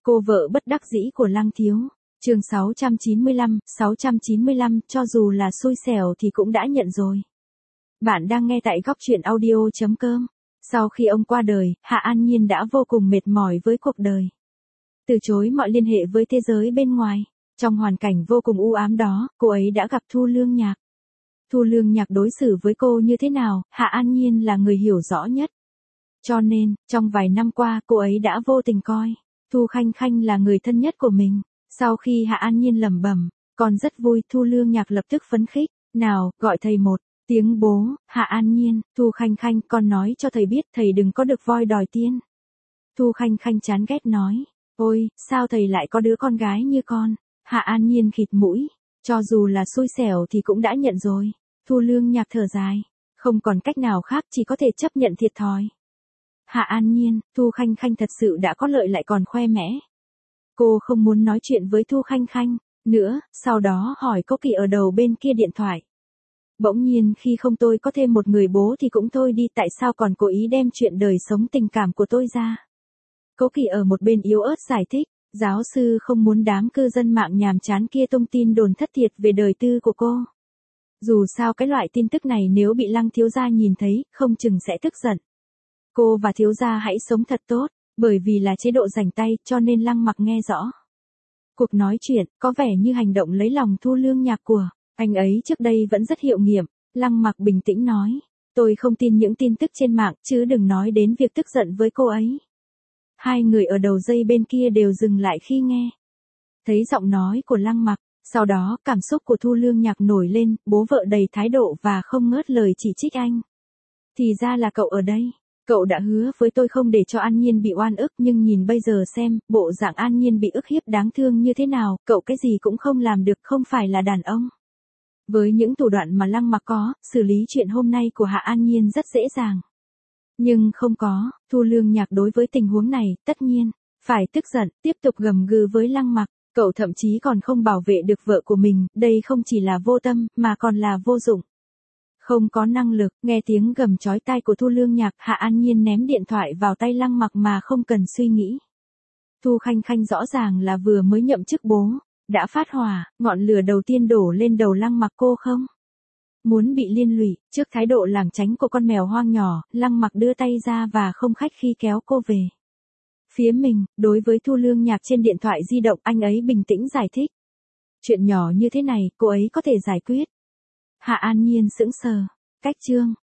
Cô vợ bất đắc dĩ của Lăng Thiếu. Chương 695, cho dù là xui xẻo thì cũng đã nhận rồi. Bạn đang nghe tại góc truyện audio.com. Sau khi ông qua đời, Hạ An Nhiên đã vô cùng mệt mỏi với cuộc đời. Từ chối mọi liên hệ với thế giới bên ngoài. Trong hoàn cảnh vô cùng u ám đó, cô ấy đã gặp Thu Lương Nhạc. Thu Lương Nhạc đối xử với cô như thế nào, Hạ An Nhiên là người hiểu rõ nhất. Cho nên, trong vài năm qua cô ấy đã vô tình coi Thu Khanh Khanh là người thân nhất của mình. Sau khi Hạ An Nhiên lẩm bẩm, con rất vui, Thu Lương Nhạc lập tức phấn khích. Nào, gọi thầy một tiếng bố. Hạ An Nhiên, Thu Khanh Khanh, con nói cho thầy biết thầy đừng có được voi đòi tiên. Thu Khanh Khanh chán ghét nói, ôi, sao thầy lại có đứa con gái như con. Hạ An Nhiên khịt mũi, cho dù là xui xẻo thì cũng đã nhận rồi. Thu Lương Nhạc thở dài, không còn cách nào khác, chỉ có thể chấp nhận thiệt thòi. Hạ An Nhiên, Thu Khanh Khanh thật sự đã có lợi lại còn khoe mẽ. Cô không muốn nói chuyện với Thu Khanh Khanh nữa, sau đó hỏi Cố Kỳ ở đầu bên kia điện thoại. Bỗng nhiên khi không tôi có thêm một người bố thì cũng thôi đi, tại sao còn cố ý đem chuyện đời sống tình cảm của tôi ra. Cố Kỳ ở một bên yếu ớt giải thích, giáo sư không muốn đám cư dân mạng nhàm chán kia tung tin đồn thất thiệt về đời tư của cô. Dù sao cái loại tin tức này nếu bị Lăng thiếu gia nhìn thấy, không chừng sẽ tức giận. Cô và thiếu gia hãy sống thật tốt, bởi vì là chế độ rảnh tay cho nên Lăng Mặc nghe rõ. Cuộc nói chuyện có vẻ như hành động lấy lòng Thu Lương Nhạc của anh ấy trước đây vẫn rất hiệu nghiệm. Lăng Mặc bình tĩnh nói, tôi không tin những tin tức trên mạng, chứ đừng nói đến việc tức giận với cô ấy. Hai người ở đầu dây bên kia đều dừng lại khi nghe thấy giọng nói của Lăng Mặc. Sau đó cảm xúc của Thu Lương Nhạc nổi lên, bố vợ đầy thái độ và không ngớt lời chỉ trích anh. Thì ra là cậu ở đây. Cậu đã hứa với tôi không để cho An Nhiên bị oan ức, nhưng nhìn bây giờ xem, bộ dạng An Nhiên bị ức hiếp đáng thương như thế nào, cậu cái gì cũng không làm được, không phải là đàn ông. Với những thủ đoạn mà Lăng Mặc có, xử lý chuyện hôm nay của Hạ An Nhiên rất dễ dàng. Nhưng không có, Thu Lương Nhạc đối với tình huống này, tất nhiên phải tức giận, tiếp tục gầm gừ với Lăng Mặc. Cậu thậm chí còn không bảo vệ được vợ của mình, đây không chỉ là vô tâm, mà còn là vô dụng. Không có năng lực. Nghe tiếng gầm chói tai của Thu Lương Nhạc, Hạ An Nhiên ném điện thoại vào tay Lăng Mặc mà không cần suy nghĩ. Thu Khanh Khanh rõ ràng là vừa mới nhậm chức bố, đã phát hỏa, ngọn lửa đầu tiên đổ lên đầu Lăng Mặc cô không muốn bị liên lụy. Trước thái độ lảng tránh của con mèo hoang nhỏ, Lăng Mặc đưa tay ra và không khách khí kéo cô về phía mình. Đối với Thu Lương Nhạc trên điện thoại di động, anh ấy bình tĩnh giải thích. Chuyện nhỏ như thế này, cô ấy có thể giải quyết. Hạ An Nhiên sững sờ. Cách chương